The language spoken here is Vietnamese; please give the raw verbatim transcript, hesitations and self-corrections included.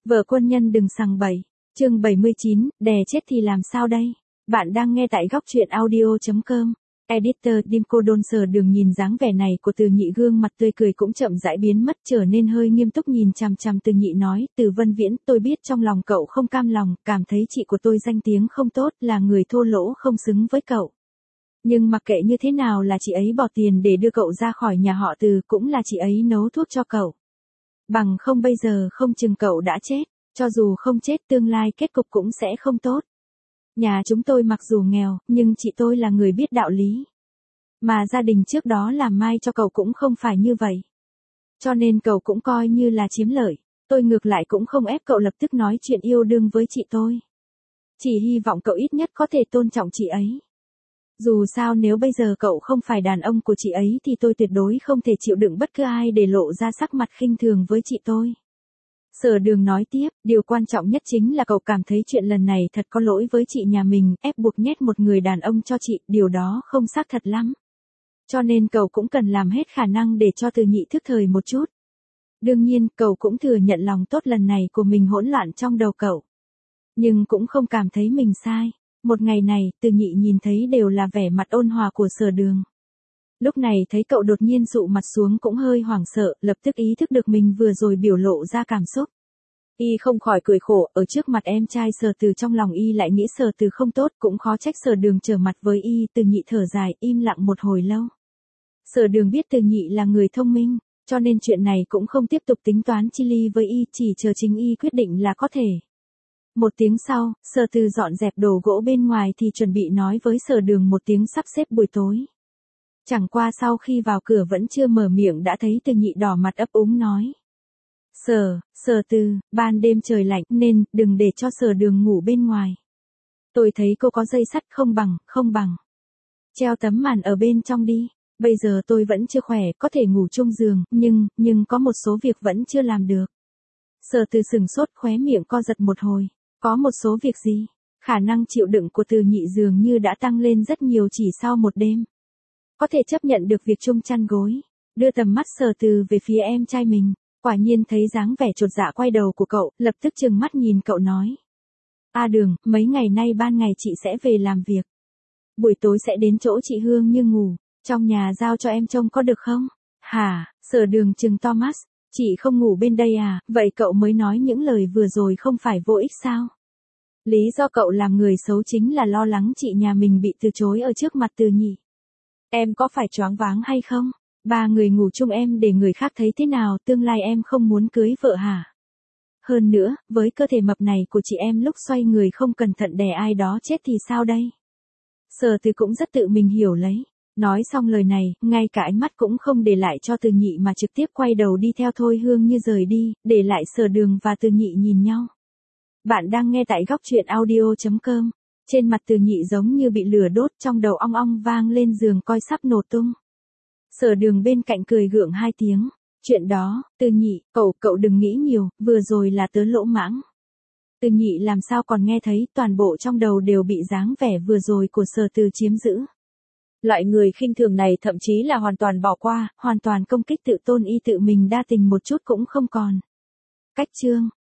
Vợ quân nhân đừng sằng bậy. Chương bảy mươi chín, đè chết thì làm sao đây? Bạn đang nghe tại góc truyện audio chấm com. Editor Dimco Đôn Sở Đường nhìn dáng vẻ này của Từ Nhị, gương mặt tươi cười cũng chậm rãi biến mất, trở nên hơi nghiêm túc nhìn chằm chằm Từ Nhị nói, Từ Vân Viễn, tôi biết trong lòng cậu không cam lòng, cảm thấy chị của tôi danh tiếng không tốt, là người thô lỗ không xứng với cậu. Nhưng mặc kệ như thế nào là chị ấy bỏ tiền để đưa cậu ra khỏi nhà họ Từ, cũng là chị ấy nấu thuốc cho cậu. Bằng không bây giờ không chừng cậu đã chết, cho dù không chết tương lai kết cục cũng sẽ không tốt. Nhà chúng tôi mặc dù nghèo, nhưng chị tôi là người biết đạo lý. Mà gia đình trước đó làm mai cho cậu cũng không phải như vậy. Cho nên cậu cũng coi như là chiếm lợi. Tôi ngược lại cũng không ép cậu lập tức nói chuyện yêu đương với chị tôi. Chỉ hy vọng cậu ít nhất có thể tôn trọng chị ấy. Dù sao nếu bây giờ cậu không phải đàn ông của chị ấy thì tôi tuyệt đối không thể chịu đựng bất cứ ai để lộ ra sắc mặt khinh thường với chị tôi. Sở Đường nói tiếp, điều quan trọng nhất chính là cậu cảm thấy chuyện lần này thật có lỗi với chị nhà mình, ép buộc nhét một người đàn ông cho chị, điều đó không xác thật lắm. Cho nên cậu cũng cần làm hết khả năng để cho Từ Nhị thức thời một chút. Đương nhiên, cậu cũng thừa nhận lòng tốt lần này của mình hỗn loạn trong đầu cậu. Nhưng cũng không cảm thấy mình sai. Một ngày này, Từ Nhị nhìn thấy đều là vẻ mặt ôn hòa của Sở Đường. Lúc này thấy cậu đột nhiên dụ mặt xuống cũng hơi hoảng sợ, lập tức ý thức được mình vừa rồi biểu lộ ra cảm xúc. Y không khỏi cười khổ, ở trước mặt em trai Sở Từ trong lòng Y lại nghĩ Sở Từ không tốt, cũng khó trách Sở Đường trở mặt với Y. Từ Nhị thở dài, im lặng một hồi lâu. Sở Đường biết Từ Nhị là người thông minh, cho nên chuyện này cũng không tiếp tục tính toán chi ly với Y, chỉ chờ chính Y quyết định là có thể. Một tiếng sau, Sở Từ dọn dẹp đồ gỗ bên ngoài thì chuẩn bị nói với Sở Đường một tiếng sắp xếp buổi tối. Chẳng qua sau khi vào cửa vẫn chưa mở miệng đã thấy Từ Nhị đỏ mặt ấp úng nói. Sở, Sở Từ, ban đêm trời lạnh nên đừng để cho Sở Đường ngủ bên ngoài. Tôi thấy cô có dây sắt không bằng, không bằng. Treo tấm màn ở bên trong đi, bây giờ tôi vẫn chưa khỏe, có thể ngủ chung giường, nhưng, nhưng có một số việc vẫn chưa làm được. Sở Từ sừng sốt, khóe miệng co giật một hồi, có một số việc gì? Khả năng chịu đựng của Từ Nhị dường như đã tăng lên rất nhiều chỉ sau một đêm. Có thể chấp nhận được việc chung chăn gối, đưa tầm mắt Sở Từ về phía em trai mình, quả nhiên thấy dáng vẻ chột dạ quay đầu của cậu, lập tức trừng mắt nhìn cậu nói. A Đường, mấy ngày nay ban ngày chị sẽ về làm việc. Buổi tối sẽ đến chỗ chị Hương Như ngủ, trong nhà giao cho em trông có được không? Hả, Sở Đường trừng Thomas, chị không ngủ bên đây à, vậy cậu mới nói những lời vừa rồi không phải vô ích sao? Lý do cậu làm người xấu chính là lo lắng chị nhà mình bị từ chối ở trước mặt Từ Nhị. Em có phải choáng váng hay không? Ba người ngủ chung em để người khác thấy thế nào, tương lai em không muốn cưới vợ hả? Hơn nữa, với cơ thể mập này của chị em lúc xoay người không cẩn thận đè ai đó chết thì sao đây? Sở Từ cũng rất tự mình hiểu lấy. Nói xong lời này, ngay cả ánh mắt cũng không để lại cho Từ Nhị mà trực tiếp quay đầu đi theo Thôi Hương Như rời đi, để lại Sở Đường và Từ Nhị nhìn nhau. Bạn đang nghe tại góc truyện audio chấm com. Trên mặt Từ Nhị giống như bị lửa đốt, trong đầu ong ong vang lên giường coi sắp nổ tung. Sở Đường bên cạnh cười gượng hai tiếng. Chuyện đó, Từ Nhị, cậu, cậu đừng nghĩ nhiều, vừa rồi là tớ lỗ mãng. Từ Nhị làm sao còn nghe thấy, toàn bộ trong đầu đều bị dáng vẻ vừa rồi của Sở Từ chiếm giữ. Loại người khinh thường này thậm chí là hoàn toàn bỏ qua, hoàn toàn công kích tự tôn y tự mình đa tình một chút cũng không còn. Cách chương